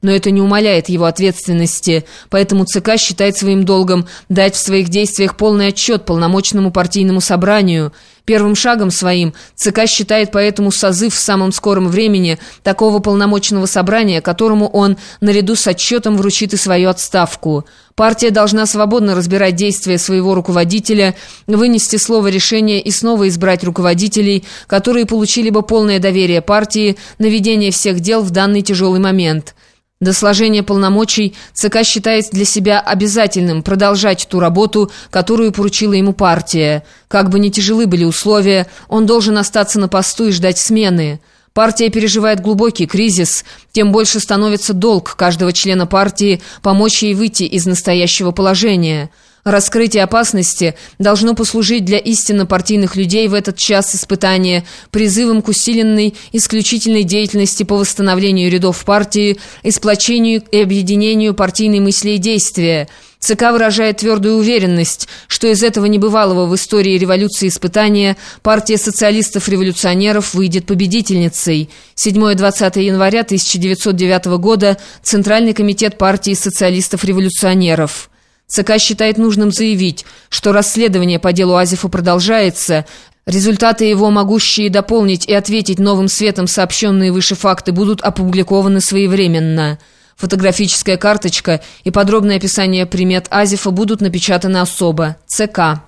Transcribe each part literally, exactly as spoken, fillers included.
но это не умаляет его ответственности, поэтому ЦК считает своим долгом дать в своих действиях полный отчет полномочному партийному собранию. Первым шагом своим ЦК считает поэтому созыв в самом скором времени такого полномочного собрания, которому он наряду с отчетом вручит и свою отставку. Партия должна свободно разбирать действия своего руководителя, вынести слово решения и снова избрать руководителей, которые получили бы полное доверие партии на ведение всех дел в данный тяжелый момент. До сложения полномочий ЦК считает для себя обязательным продолжать ту работу, которую поручила ему партия. Как бы ни тяжелы были условия, он должен остаться на посту и ждать смены. Партия переживает глубокий кризис, тем больше становится долг каждого члена партии помочь ей выйти из настоящего положения. Раскрытие опасности должно послужить для истинно партийных людей в этот час испытания призывом к усиленной исключительной деятельности по восстановлению рядов партии, сплочению и объединению партийной мысли и действия. ЦК выражает твердую уверенность, что из этого небывалого в истории революции испытания партия социалистов-революционеров выйдет победительницей. седьмое-двадцатое января тысяча девятьсот девятого года. Центральный комитет партии социалистов-революционеров. ЦК считает нужным заявить, что расследование по делу Азефа продолжается. Результаты его, могущие дополнить и ответить новым светом сообщенные выше факты, будут опубликованы своевременно. Фотографическая карточка и подробное описание примет Азефа будут напечатаны особо. ЦК.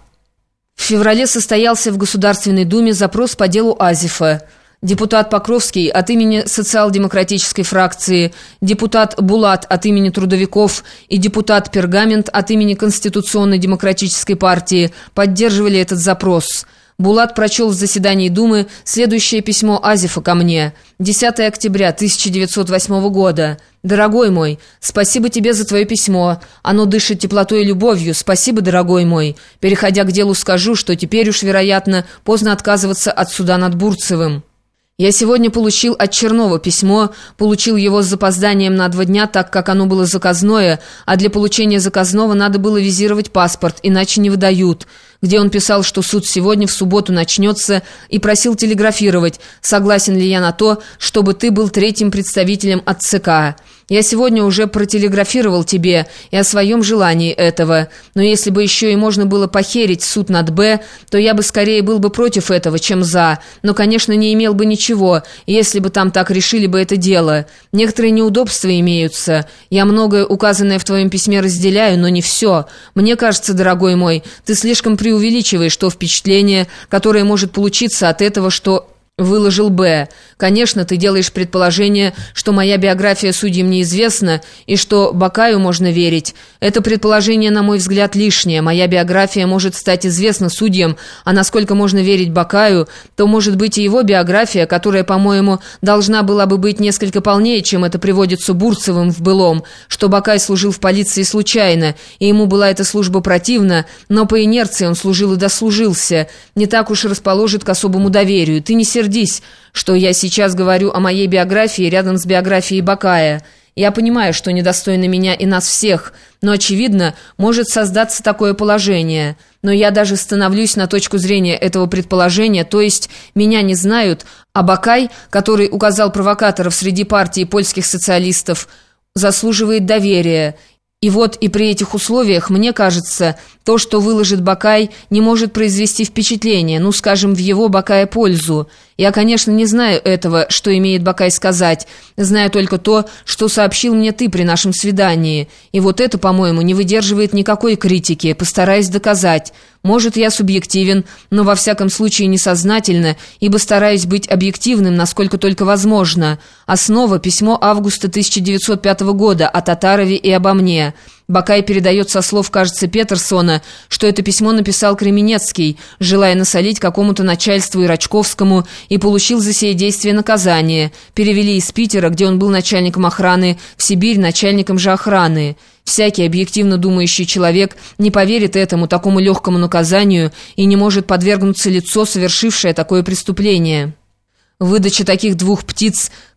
В феврале состоялся в Государственной Думе запрос по делу Азефа. Депутат Покровский от имени социал-демократической фракции, депутат Булат от имени трудовиков и депутат Пергамент от имени Конституционно-демократической партии поддерживали этот запрос. Булат прочел в заседании Думы следующее письмо Азефа ко мне. десятое октября тысяча девятьсот восьмого года. «Дорогой мой, спасибо тебе за твое письмо. Оно дышит теплотой и любовью. Спасибо, дорогой мой. Переходя к делу, скажу, что теперь уж, вероятно, поздно отказываться от суда над Бурцевым. Я сегодня получил от Чернова письмо, получил его с запозданием на два дня, так как оно было заказное, а для получения заказного надо было визировать паспорт, иначе не выдают, где он писал, что суд сегодня в субботу начнется, и просил телеграфировать, согласен ли я на то, чтобы ты был третьим представителем от ЦК. Я сегодня уже протелеграфировал тебе и о своем желании этого, но если бы еще и можно было похерить суд над Б, то я бы скорее был бы против этого, чем за, но, конечно, не имел бы ничего, если бы там так решили бы это дело. Некоторые неудобства имеются. Я многое, указанное в твоем письме, разделяю, но не все. Мне кажется, дорогой мой, ты слишком преувеличиваешь то впечатление, которое может получиться от этого, что... выложил Б. Конечно, ты делаешь предположение, что моя биография судьям неизвестна и что Бакаю можно верить. Это предположение, на мой взгляд, лишнее. Моя биография может стать известна судьям, а насколько можно верить Бакаю, то может быть и его биография, которая, по-моему, должна была бы быть несколько полнее, чем это приводится Бурцевым в былом, что Бакай служил в полиции случайно, и ему была эта служба противна, но по инерции он служил и дослужился, не так уж и расположит к особому доверию. Ты не сердись, что я сейчас говорю о моей биографии рядом с биографией Бакая. Я понимаю, что недостойно меня и нас всех, но, очевидно, может создаться такое положение. Но я даже становлюсь на точку зрения этого предположения, то есть меня не знают, а Бакай, который указал провокаторов среди партии польских социалистов, заслуживает доверия. И вот и при этих условиях, мне кажется, то, что выложит Бакай, не может произвести впечатление, ну, скажем, в его Бакая пользу. Я, конечно, не знаю этого, что имеет Бакай сказать, знаю только то, что сообщил мне ты при нашем свидании. И вот это, по-моему, не выдерживает никакой критики, постараюсь доказать. Может, я субъективен, но во всяком случае несознательно, ибо стараюсь быть объективным, насколько только возможно. Основа – письмо августа тысяча девятьсот пятого года о Татарове и обо мне. Бакай передает со слов, кажется, Петерсона, что это письмо написал Кременецкий, желая насолить какому-то начальству Ирачковскому, и получил за сие действие наказание. Перевели из Питера, где он был начальником охраны, в Сибирь начальником же охраны. Всякий объективно думающий человек не поверит этому, такому легкому наказанию, и не может подвергнуться лицо, совершившее такое преступление. Выдача таких двух птиц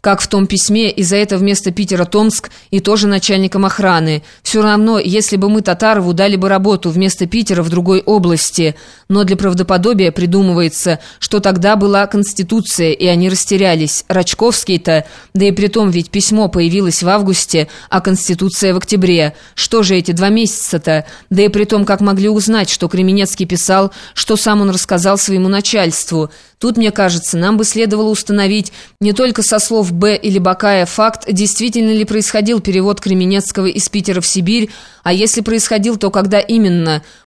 как в том письме, и за это вместо Питера Томск, и тоже начальником охраны. Все равно, если бы мы Татарову дали бы работу вместо Питера в другой области. Но для правдоподобия придумывается, что тогда была Конституция, и они растерялись. Рачковский-то, да и притом ведь письмо появилось в августе, а Конституция в октябре. Что же эти два месяца-то? Да и притом, как могли узнать, что Кременецкий писал, что сам он рассказал своему начальству? Тут, мне кажется, нам бы следовало установить не только со слов Б. или Бакая факт, действительно ли происходил перевод Кременецкого из Питера в Сибирь, а если происходил, то когда именно.